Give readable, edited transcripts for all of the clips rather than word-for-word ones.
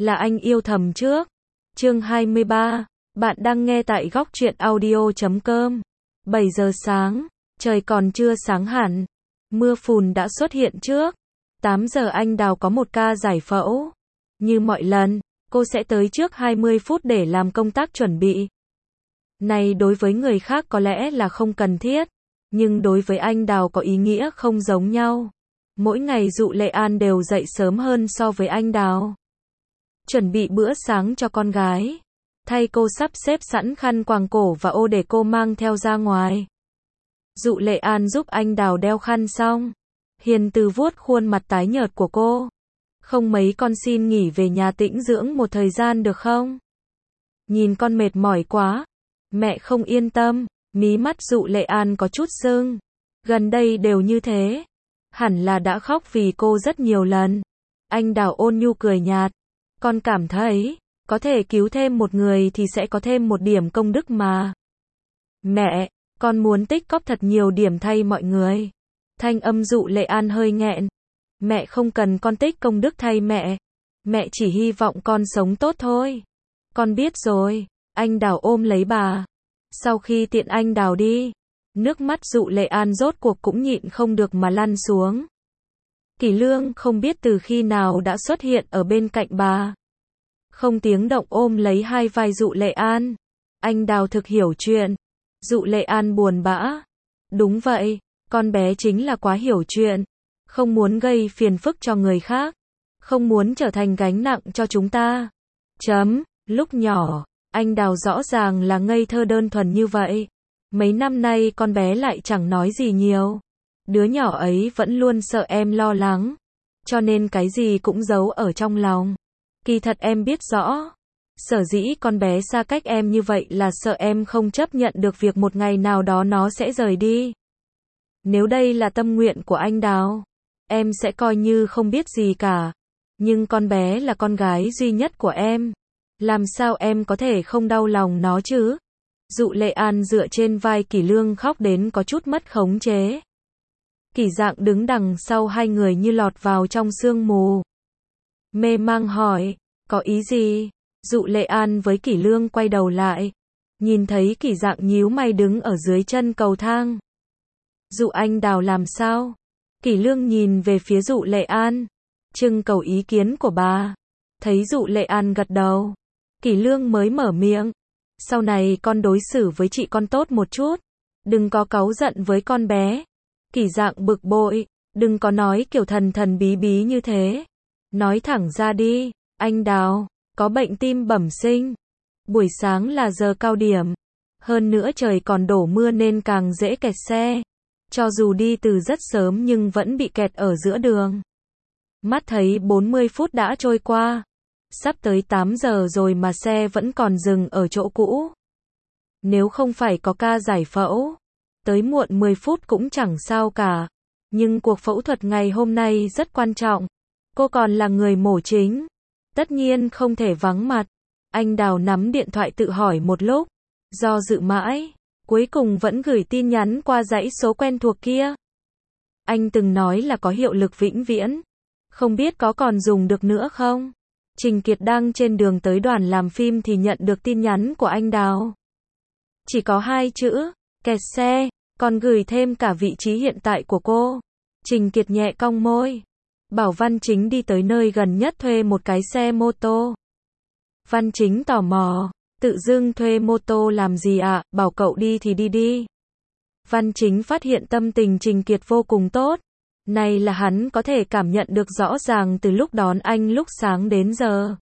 là anh yêu thầm trước. Chương 23. Bạn đang nghe tại góc truyện audio.com. 7 giờ sáng, trời còn chưa sáng hẳn. Mưa phùn đã xuất hiện trước. 8 giờ anh Đào có một ca giải phẫu. Như mọi lần, cô sẽ tới trước 20 phút để làm công tác chuẩn bị. Này đối với người khác có lẽ là không cần thiết, nhưng đối với anh Đào có ý nghĩa không giống nhau. Mỗi ngày Dụ Lệ An đều dậy sớm hơn so với anh Đào. Chuẩn bị bữa sáng cho con gái. Thay cô sắp xếp sẵn khăn quàng cổ và ô để cô mang theo ra ngoài. Dụ Lệ An giúp anh Đào đeo khăn xong. Hiền từ vuốt khuôn mặt tái nhợt của cô. Không mấy con xin nghỉ về nhà tĩnh dưỡng một thời gian được không? Nhìn con mệt mỏi quá. Mẹ không yên tâm. Mí mắt Dụ Lệ An có chút sưng. Gần đây đều như thế. Hẳn là đã khóc vì cô rất nhiều lần. Anh Đào ôn nhu cười nhạt. Con cảm thấy, có thể cứu thêm một người thì sẽ có thêm một điểm công đức mà. Mẹ, con muốn tích cóp thật nhiều điểm thay mọi người. Thanh âm Dụ Lệ An hơi nghẹn. Mẹ không cần con tích công đức thay mẹ. Mẹ chỉ hy vọng con sống tốt thôi. Con biết rồi. Anh Đào ôm lấy bà. Sau khi tiện anh Đào đi, nước mắt Dụ Lệ An rốt cuộc cũng nhịn không được mà lăn xuống. Kỷ Lương không biết từ khi nào đã xuất hiện ở bên cạnh bà. Không tiếng động ôm lấy hai vai Dụ Lệ An. Anh Đào thực hiểu chuyện. Dụ Lệ An buồn bã. Đúng vậy, con bé chính là quá hiểu chuyện. Không muốn gây phiền phức cho người khác. Không muốn trở thành gánh nặng cho chúng ta. Lúc nhỏ, anh Đào rõ ràng là ngây thơ đơn thuần như vậy. Mấy năm nay con bé lại chẳng nói gì nhiều. Đứa nhỏ ấy vẫn luôn sợ em lo lắng. Cho nên cái gì cũng giấu ở trong lòng. Kỳ thật em biết rõ. Sở dĩ con bé xa cách em như vậy là sợ em không chấp nhận được việc một ngày nào đó nó sẽ rời đi. Nếu đây là tâm nguyện của anh Đào, em sẽ coi như không biết gì cả. Nhưng con bé là con gái duy nhất của em. Làm sao em có thể không đau lòng nó chứ? Dụ Lệ An dựa trên vai Kỷ Lương khóc đến có chút mất khống chế. Kỷ Dạng đứng đằng sau hai người như lọt vào trong sương mù. Mê mang hỏi, có ý gì? Dụ Lệ An với Kỷ Lương quay đầu lại. Nhìn thấy Kỷ Dạng nhíu mày đứng ở dưới chân cầu thang. Dụ anh Đào làm sao? Kỷ Lương nhìn về phía Dụ Lệ An. Trưng cầu ý kiến của bà. Thấy Dụ Lệ An gật đầu. Kỷ Lương mới mở miệng. Sau này con đối xử với chị con tốt một chút. Đừng có cáu giận với con bé. Kỷ Dạng bực bội. Đừng có nói kiểu thần thần bí bí như thế. Nói thẳng ra đi. Anh Đào, có bệnh tim bẩm sinh. Buổi sáng là giờ cao điểm. Hơn nữa trời còn đổ mưa nên càng dễ kẹt xe. Cho dù đi từ rất sớm nhưng vẫn bị kẹt ở giữa đường. Mắt thấy 40 phút đã trôi qua. Sắp tới 8 giờ rồi mà xe vẫn còn dừng ở chỗ cũ. Nếu không phải có ca giải phẫu, tới muộn 10 phút cũng chẳng sao cả. Nhưng cuộc phẫu thuật ngày hôm nay rất quan trọng. Cô còn là người mổ chính. Tất nhiên không thể vắng mặt. Anh Đào nắm điện thoại tự hỏi một lúc. Do dự mãi, cuối cùng vẫn gửi tin nhắn qua dãy số quen thuộc kia. Anh từng nói là có hiệu lực vĩnh viễn. Không biết có còn dùng được nữa không? Trình Kiệt đang trên đường tới đoàn làm phim thì nhận được tin nhắn của anh Đào. Chỉ có 2 chữ, kẹt xe, còn gửi thêm cả vị trí hiện tại của cô. Trình Kiệt nhẹ cong môi. Bảo Văn Chính đi tới nơi gần nhất thuê một cái xe mô tô. Văn Chính tò mò, tự dưng thuê mô tô làm gì ạ, bảo cậu đi thì đi đi. Văn Chính phát hiện tâm tình Trình Kiệt vô cùng tốt. Này là hắn có thể cảm nhận được rõ ràng từ lúc đón anh lúc sáng đến giờ.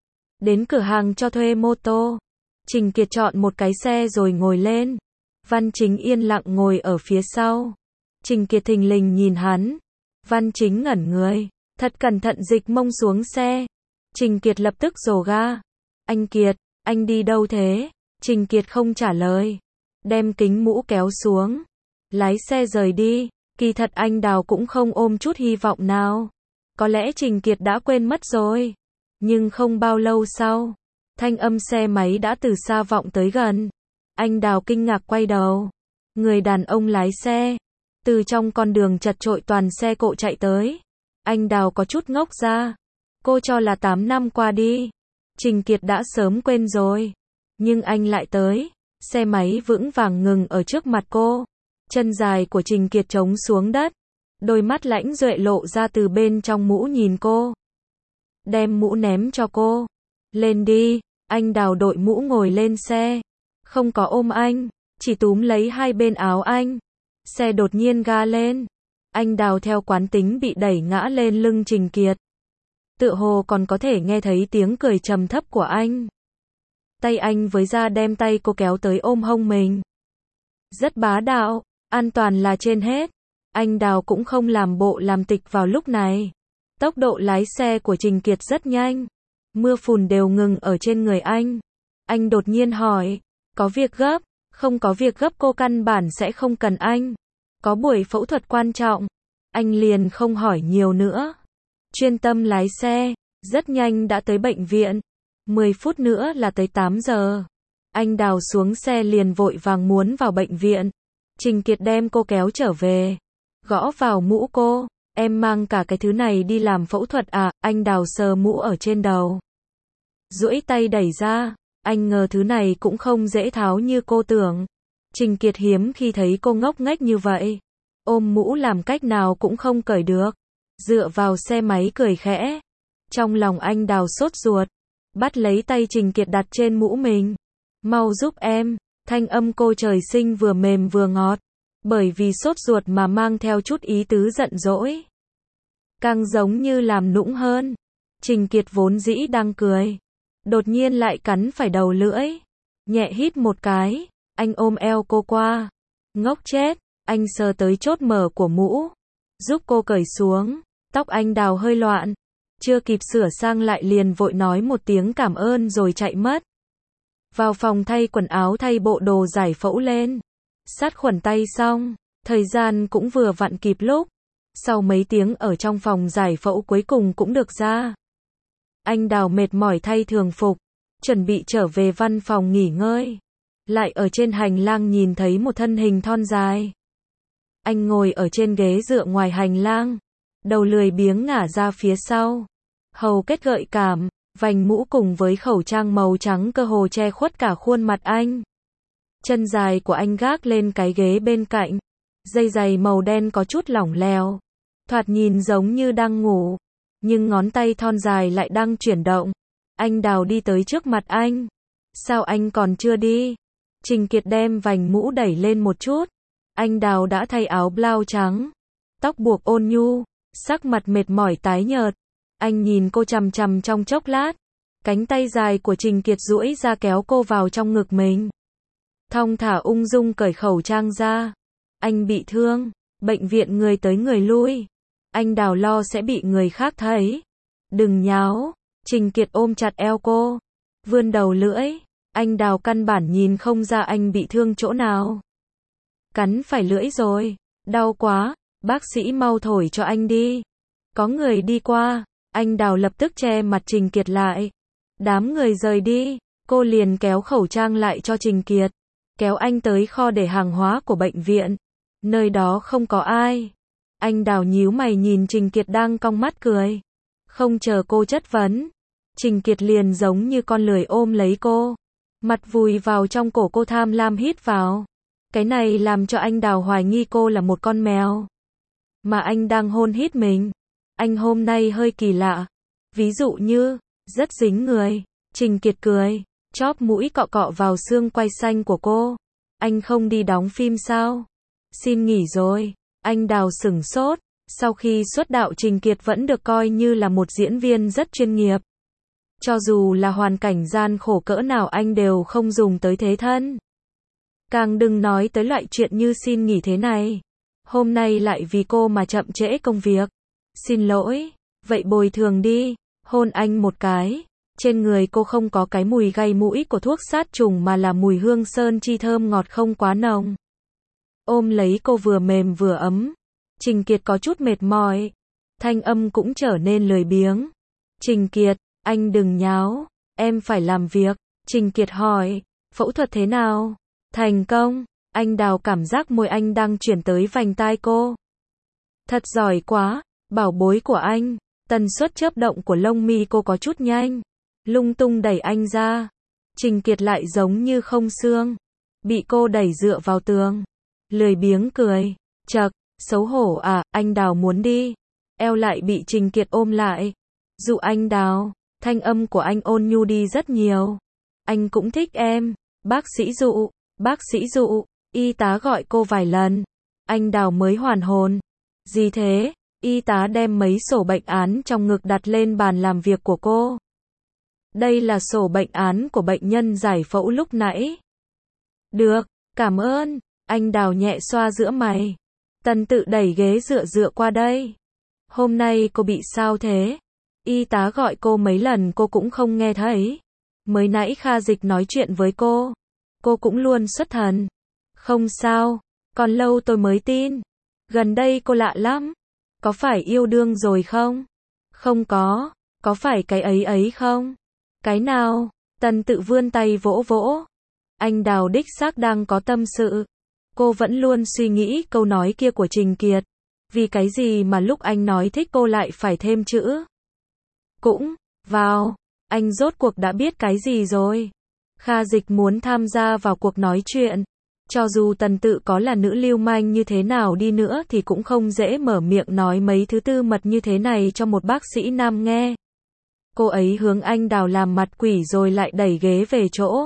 Đến cửa hàng cho thuê mô tô. Trình Kiệt chọn một cái xe rồi ngồi lên. Văn Chính yên lặng ngồi ở phía sau. Trình Kiệt thình lình nhìn hắn. Văn Chính ngẩn người. Thật cẩn thận dịch mông xuống xe. Trình Kiệt lập tức rồ ga. Anh Kiệt, anh đi đâu thế? Trình Kiệt không trả lời. Đem kính mũ kéo xuống. Lái xe rời đi. Kỳ thật anh Đào cũng không ôm chút hy vọng nào. Có lẽ Trình Kiệt đã quên mất rồi. Nhưng không bao lâu sau, thanh âm xe máy đã từ xa vọng tới gần. Anh Đào kinh ngạc quay đầu. Người đàn ông lái xe. Từ trong con đường chật chội toàn xe cộ chạy tới. Anh Đào có chút ngốc ra. Cô cho là 8 năm qua đi. Trình Kiệt đã sớm quên rồi. Nhưng anh lại tới. Xe máy vững vàng ngừng ở trước mặt cô. Chân dài của Trình Kiệt trống xuống đất. Đôi mắt lãnh duệ lộ ra từ bên trong mũ nhìn cô. Đem mũ ném cho cô. Lên đi. Anh Đào đội mũ ngồi lên xe. Không có ôm anh. Chỉ túm lấy hai bên áo anh. Xe đột nhiên ga lên. Anh Đào theo quán tính bị đẩy ngã lên lưng Trình Kiệt. Tựa hồ còn có thể nghe thấy tiếng cười trầm thấp của anh. Tay anh với ra đem tay cô kéo tới ôm hông mình. Rất bá đạo, an toàn là trên hết. Anh Đào cũng không làm bộ làm tịch vào lúc này. Tốc độ lái xe của Trình Kiệt rất nhanh. Mưa phùn đều ngừng ở trên người anh. Anh đột nhiên hỏi, có việc gấp? Không có việc gấp, cô căn bản sẽ không cần anh. Có buổi phẫu thuật quan trọng. Anh liền không hỏi nhiều nữa. Chuyên tâm lái xe, rất nhanh đã tới bệnh viện. 10 phút nữa là tới 8 giờ. Anh Đào xuống xe liền vội vàng muốn vào bệnh viện. Trình Kiệt đem cô kéo trở về. Gõ vào mũ cô. Em mang cả cái thứ này đi làm phẫu thuật à? Anh Đào sờ mũ ở trên đầu. Duỗi tay đẩy ra. Anh ngờ thứ này cũng không dễ tháo như cô tưởng. Trình Kiệt hiếm khi thấy cô ngốc nghếch như vậy. Ôm mũ làm cách nào cũng không cởi được. Dựa vào xe máy cười khẽ. Trong lòng anh Đào sốt ruột. Bắt lấy tay Trình Kiệt đặt trên mũ mình. Mau giúp em. Thanh âm cô trời sinh vừa mềm vừa ngọt. Bởi vì sốt ruột mà mang theo chút ý tứ giận dỗi. Càng giống như làm nũng hơn. Trình Kiệt vốn dĩ đang cười. Đột nhiên lại cắn phải đầu lưỡi. Nhẹ hít một cái. Anh ôm eo cô qua. Ngốc chết. Anh sờ tới chốt mở của mũ. Giúp cô cởi xuống. Tóc anh Đào hơi loạn. Chưa kịp sửa sang lại liền vội nói một tiếng cảm ơn rồi chạy mất. Vào phòng thay quần áo thay bộ đồ giải phẫu lên. Sát khuẩn tay xong. Thời gian cũng vừa vặn kịp lúc. Sau mấy tiếng ở trong phòng giải phẫu cuối cùng cũng được ra. Anh Đào mệt mỏi thay thường phục. Chuẩn bị trở về văn phòng nghỉ ngơi. Lại ở trên hành lang nhìn thấy một thân hình thon dài. Anh ngồi ở trên ghế dựa ngoài hành lang. Đầu lười biếng ngả ra phía sau. Hầu kết gợi cảm. Vành mũ cùng với khẩu trang màu trắng cơ hồ che khuất cả khuôn mặt anh. Chân dài của anh gác lên cái ghế bên cạnh. Dây giày màu đen có chút lỏng lẻo. Thoạt nhìn giống như đang ngủ. Nhưng ngón tay thon dài lại đang chuyển động. Anh Đào đi tới trước mặt anh. Sao anh còn chưa đi? Trình Kiệt đem vành mũ đẩy lên một chút. Anh Đào đã thay áo blau trắng. Tóc buộc ôn nhu. Sắc mặt mệt mỏi tái nhợt. Anh nhìn cô chằm chằm trong chốc lát. Cánh tay dài của Trình Kiệt duỗi ra kéo cô vào trong ngực mình. Thong thả ung dung cởi khẩu trang ra. Anh bị thương. Bệnh viện người tới người lui. Anh Đào lo sẽ bị người khác thấy. Đừng nháo. Trình Kiệt ôm chặt eo cô. Vươn đầu lưỡi. Anh Đào căn bản nhìn không ra anh bị thương chỗ nào. Cắn phải lưỡi rồi. Đau quá. Bác sĩ mau thổi cho anh đi. Có người đi qua. Anh Đào lập tức che mặt Trình Kiệt lại. Đám người rời đi. Cô liền kéo khẩu trang lại cho Trình Kiệt. Kéo anh tới kho để hàng hóa của bệnh viện. Nơi đó không có ai. Anh Đào nhíu mày nhìn Trình Kiệt đang cong mắt cười. Không chờ cô chất vấn. Trình Kiệt liền giống như con lười ôm lấy cô. Mặt vùi vào trong cổ cô tham lam hít vào. Cái này làm cho anh Đào hoài nghi cô là một con mèo. Mà anh đang hôn hít mình. Anh hôm nay hơi kỳ lạ. Ví dụ như, rất dính người. Trình Kiệt cười. Chóp mũi cọ cọ vào xương quai xanh của cô. Anh không đi đóng phim sao? Xin nghỉ rồi. Anh Đào sửng sốt. Sau khi xuất đạo Trình Kiệt vẫn được coi như là một diễn viên rất chuyên nghiệp. Cho dù là hoàn cảnh gian khổ cỡ nào anh đều không dùng tới thế thân. Càng đừng nói tới loại chuyện như xin nghỉ thế này. Hôm nay lại vì cô mà chậm trễ công việc. Xin lỗi. Vậy bồi thường đi. Hôn anh một cái. Trên người cô không có cái mùi gây mũi của thuốc sát trùng mà là mùi hương sơn chi thơm ngọt không quá nồng. Ôm lấy cô vừa mềm vừa ấm. Trình Kiệt có chút mệt mỏi. Thanh âm cũng trở nên lười biếng. Trình Kiệt, anh đừng nháo. Em phải làm việc. Trình Kiệt hỏi. Phẫu thuật thế nào? Thành công. Anh Đào cảm giác môi anh đang chuyển tới vành tai cô. Thật giỏi quá. Bảo bối của anh. Tần suất chớp động của lông mi cô có chút nhanh. Lung tung đẩy anh ra. Trình Kiệt lại giống như không xương. Bị cô đẩy dựa vào tường. Lười biếng cười. Chậc, xấu hổ à, anh Đào muốn đi. Eo lại bị Trình Kiệt ôm lại. Dụ anh Đào, thanh âm của anh ôn nhu đi rất nhiều. Anh cũng thích em. Bác sĩ dụ, y tá gọi cô vài lần. Anh Đào mới hoàn hồn. Gì thế? Y tá đem mấy sổ bệnh án trong ngực đặt lên bàn làm việc của cô. Đây là sổ bệnh án của bệnh nhân giải phẫu lúc nãy. Được, cảm ơn. Anh Đào nhẹ xoa giữa mày. Tần Tự đẩy ghế dựa qua đây. Hôm nay cô bị sao thế? Y tá gọi cô mấy lần cô cũng không nghe thấy. Mới nãy Kha Dịch nói chuyện với cô cũng luôn xuất thần. Không sao, còn lâu tôi mới tin. Gần đây cô lạ lắm. Có phải yêu đương rồi không? Không có phải cái ấy không? Cái nào? Tần Tự vươn tay vỗ vỗ. Anh Đào đích xác đang có tâm sự. Cô vẫn luôn suy nghĩ câu nói kia của Trình Kiệt. Vì cái gì mà lúc anh nói thích cô lại phải thêm chữ cũng vào. Anh rốt cuộc đã biết cái gì rồi? Kha Dịch muốn tham gia vào cuộc nói chuyện. Cho dù Tần Tự có là nữ lưu manh như thế nào đi nữa thì cũng không dễ mở miệng nói mấy thứ tư mật như thế này cho một bác sĩ nam nghe. Cô ấy hướng anh Đào làm mặt quỷ rồi lại đẩy ghế về chỗ.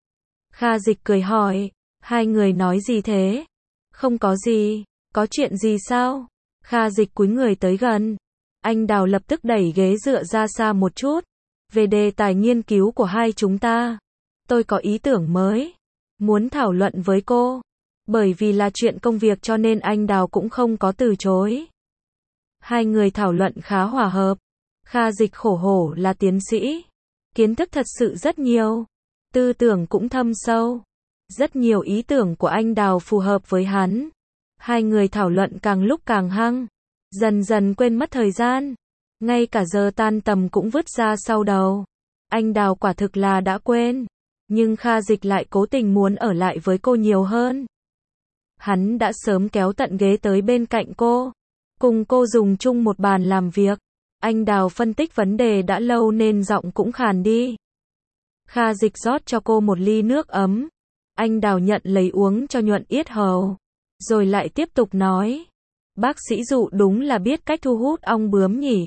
Kha Dịch cười hỏi, hai người nói gì thế? Không có gì, có chuyện gì sao? Kha Dịch cúi người tới gần. Anh Đào lập tức đẩy ghế dựa ra xa một chút. Về đề tài nghiên cứu của hai chúng ta, tôi có ý tưởng mới. Muốn thảo luận với cô. Bởi vì là chuyện công việc cho nên anh Đào cũng không có từ chối. Hai người thảo luận khá hòa hợp. Kha Dịch khổ hổ là tiến sĩ. Kiến thức thật sự rất nhiều. Tư tưởng cũng thâm sâu. Rất nhiều ý tưởng của anh Đào phù hợp với hắn. Hai người thảo luận càng lúc càng hăng. Dần dần quên mất thời gian. Ngay cả giờ tan tầm cũng vứt ra sau đầu. Anh Đào quả thực là đã quên. Nhưng Kha Dịch lại cố tình muốn ở lại với cô nhiều hơn. Hắn đã sớm kéo tận ghế tới bên cạnh cô. Cùng cô dùng chung một bàn làm việc. Anh Đào phân tích vấn đề đã lâu nên giọng cũng khàn đi. Kha Dịch rót cho cô một ly nước ấm. Anh Đào nhận lấy uống cho nhuận yết hầu. Rồi lại tiếp tục nói. Bác sĩ Dụ đúng là biết cách thu hút ong bướm nhỉ.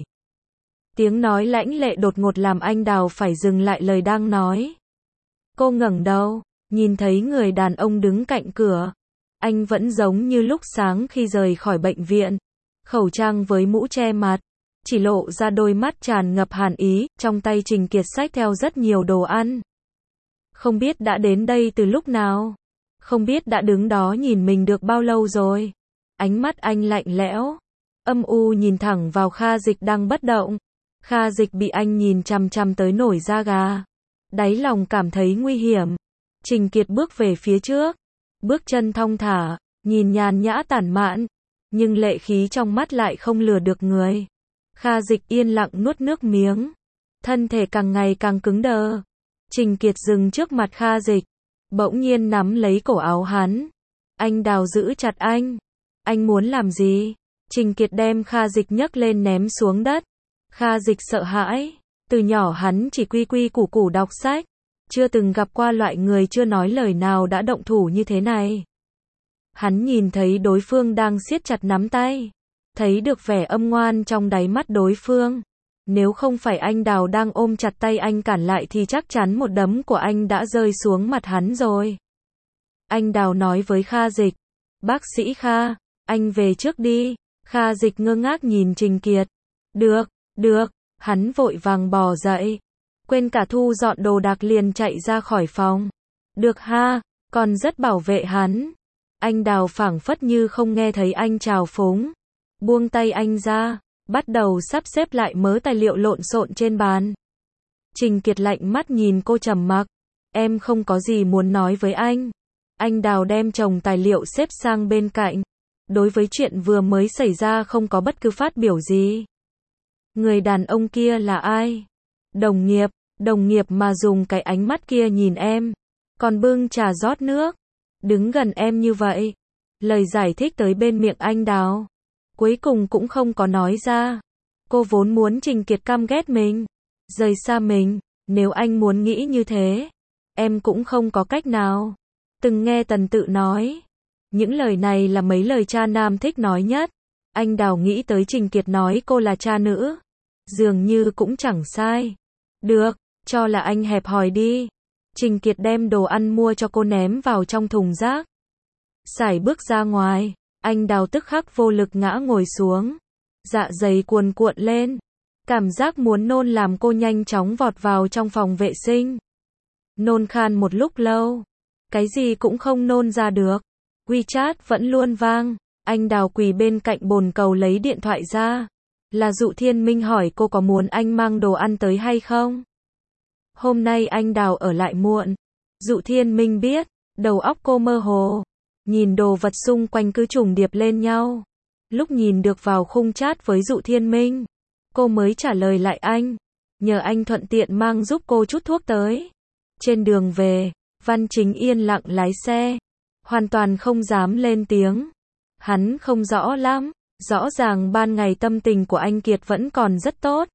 Tiếng nói lãnh lệ đột ngột làm anh Đào phải dừng lại lời đang nói. Cô ngẩng đầu, nhìn thấy người đàn ông đứng cạnh cửa. Anh vẫn giống như lúc sáng khi rời khỏi bệnh viện. Khẩu trang với mũ che mặt. Chỉ lộ ra đôi mắt tràn ngập hàn ý, trong tay Trình Kiệt xách theo rất nhiều đồ ăn. Không biết đã đến đây từ lúc nào. Không biết đã đứng đó nhìn mình được bao lâu rồi. Ánh mắt anh lạnh lẽo, âm u nhìn thẳng vào Kha Dịch đang bất động. Kha Dịch bị anh nhìn chằm chằm tới nổi da gà. Đáy lòng cảm thấy nguy hiểm. Trình Kiệt bước về phía trước. Bước chân thong thả, nhìn nhàn nhã tản mạn. Nhưng lệ khí trong mắt lại không lừa được người. Kha Dịch yên lặng nuốt nước miếng. Thân thể càng ngày càng cứng đờ. Trình Kiệt dừng trước mặt Kha Dịch. Bỗng nhiên nắm lấy cổ áo hắn. Anh Đào giữ chặt anh. Anh muốn làm gì? Trình Kiệt đem Kha Dịch nhấc lên ném xuống đất. Kha Dịch sợ hãi. Từ nhỏ hắn chỉ quy quy củ củ đọc sách. Chưa từng gặp qua loại người chưa nói lời nào đã động thủ như thế này. Hắn nhìn thấy đối phương đang siết chặt nắm tay. Thấy được vẻ âm ngoan trong đáy mắt đối phương. Nếu không phải anh Đào đang ôm chặt tay anh cản lại thì chắc chắn một đấm của anh đã rơi xuống mặt hắn rồi. Anh Đào nói với Kha Dịch. Bác sĩ Kha, anh về trước đi. Kha Dịch ngơ ngác nhìn Trình Kiệt. Được. Hắn vội vàng bò dậy. Quên cả thu dọn đồ đạc liền chạy ra khỏi phòng. Được ha, còn rất bảo vệ hắn. Anh Đào phảng phất như không nghe thấy anh chào phúng. Buông tay anh ra, bắt đầu sắp xếp lại mớ tài liệu lộn xộn trên bàn. Trình Kiệt lạnh mắt nhìn cô trầm mặc. Em không có gì muốn nói với anh. Anh Đào đem chồng tài liệu xếp sang bên cạnh. Đối với chuyện vừa mới xảy ra không có bất cứ phát biểu gì. Người đàn ông kia là ai? Đồng nghiệp mà dùng cái ánh mắt kia nhìn em. Còn bưng trà rót nước. Đứng gần em như vậy. Lời giải thích tới bên miệng anh Đào. Cuối cùng cũng không có nói ra. Cô vốn muốn Trình Kiệt căm ghét mình, rời xa mình, nếu anh muốn nghĩ như thế, em cũng không có cách nào. Từng nghe Tần Tự nói, những lời này là mấy lời cha nam thích nói nhất. Anh Đào nghĩ tới Trình Kiệt nói cô là cha nữ, dường như cũng chẳng sai. Được, cho là anh hẹp hòi đi. Trình Kiệt đem đồ ăn mua cho cô ném vào trong thùng rác. Sải bước ra ngoài, anh Đào tức khắc vô lực ngã ngồi xuống. Dạ dày cuồn cuộn lên. Cảm giác muốn nôn làm cô nhanh chóng vọt vào trong phòng vệ sinh. Nôn khan một lúc lâu. Cái gì cũng không nôn ra được. WeChat vẫn luôn vang. Anh Đào quỳ bên cạnh bồn cầu lấy điện thoại ra. Là Dụ Thiên Minh hỏi cô có muốn anh mang đồ ăn tới hay không. Hôm nay anh Đào ở lại muộn. Dụ Thiên Minh biết, đầu óc cô mơ hồ. Nhìn đồ vật xung quanh cứ trùng điệp lên nhau. Lúc nhìn được vào khung chat với Dụ Thiên Minh, cô mới trả lời lại anh. Nhờ anh thuận tiện mang giúp cô chút thuốc tới. Trên đường về, Văn Chính yên lặng lái xe. Hoàn toàn không dám lên tiếng. Hắn không rõ lắm. Rõ ràng ban ngày tâm tình của anh Kiệt vẫn còn rất tốt.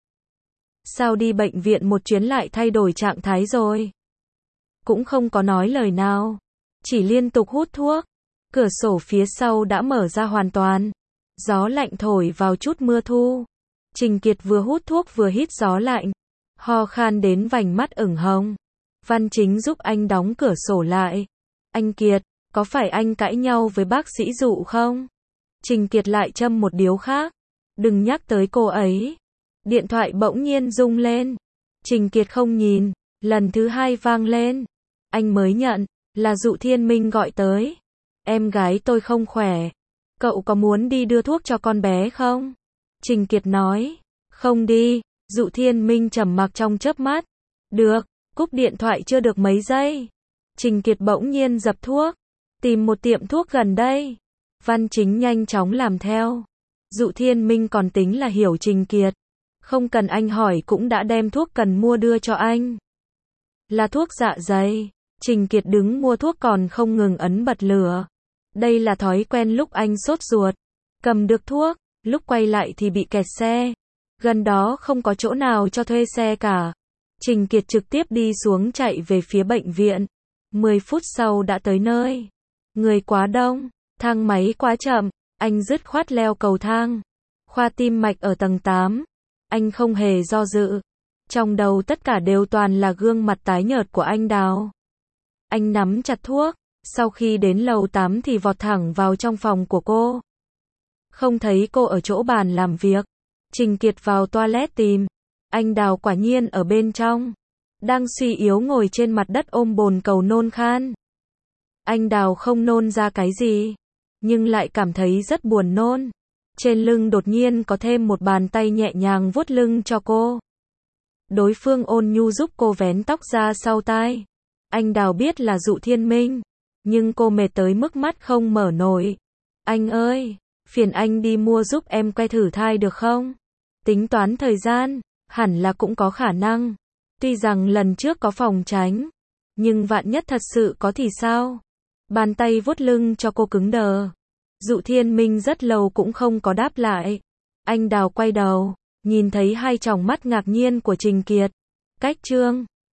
Sao đi bệnh viện một chuyến lại thay đổi trạng thái rồi? Cũng không có nói lời nào. Chỉ liên tục hút thuốc. Cửa sổ phía sau đã mở ra hoàn toàn. Gió lạnh thổi vào chút mưa thu. Trình Kiệt vừa hút thuốc vừa hít gió lạnh. Ho khan đến vành mắt ửng hồng. Văn Chính giúp anh đóng cửa sổ lại. Anh Kiệt, có phải anh cãi nhau với bác sĩ Dụ không? Trình Kiệt lại châm một điếu khác. Đừng nhắc tới cô ấy. Điện thoại bỗng nhiên rung lên. Trình Kiệt không nhìn. Lần thứ hai vang lên. Anh mới nhận. Là Dụ Thiên Minh gọi tới. Em gái tôi không khỏe. Cậu có muốn đi đưa thuốc cho con bé không? Trình Kiệt nói. Không đi. Dụ Thiên Minh trầm mặc trong chớp mắt. Được. Cúp điện thoại chưa được mấy giây. Trình Kiệt bỗng nhiên dập thuốc. Tìm một tiệm thuốc gần đây. Văn Chính nhanh chóng làm theo. Dụ Thiên Minh còn tính là hiểu Trình Kiệt. Không cần anh hỏi cũng đã đem thuốc cần mua đưa cho anh. Là thuốc dạ dày. Trình Kiệt đứng mua thuốc còn không ngừng ấn bật lửa. Đây là thói quen lúc anh sốt ruột. Cầm được thuốc, lúc quay lại thì bị kẹt xe. Gần đó không có chỗ nào cho thuê xe cả. Trình Kiệt trực tiếp đi xuống chạy về phía bệnh viện. 10 phút sau đã tới nơi. Người quá đông, thang máy quá chậm, anh dứt khoát leo cầu thang. Khoa tim mạch ở tầng 8. Anh không hề do dự. Trong đầu tất cả đều toàn là gương mặt tái nhợt của anh Đào. Anh nắm chặt thuốc. Sau khi đến lầu 8 thì vọt thẳng vào trong phòng của cô. Không thấy cô ở chỗ bàn làm việc. Trình Kiệt vào toilet tìm. Anh Đào quả nhiên ở bên trong. Đang suy yếu ngồi trên mặt đất ôm bồn cầu nôn khan. Anh Đào không nôn ra cái gì. Nhưng lại cảm thấy rất buồn nôn. Trên lưng đột nhiên có thêm một bàn tay nhẹ nhàng vuốt lưng cho cô. Đối phương ôn nhu giúp cô vén tóc ra sau tai. Anh Đào biết là Dụ Thiên Minh. Nhưng cô mệt tới mức mắt không mở nổi. Anh ơi, phiền anh đi mua giúp em que thử thai được không? Tính toán thời gian, hẳn là cũng có khả năng. Tuy rằng lần trước có phòng tránh, nhưng vạn nhất thật sự có thì sao? Bàn tay vuốt lưng cho cô cứng đờ. Dụ Thiên Minh rất lâu cũng không có đáp lại. Anh Đào quay đầu, nhìn thấy hai tròng mắt ngạc nhiên của Trình Kiệt. Cách chương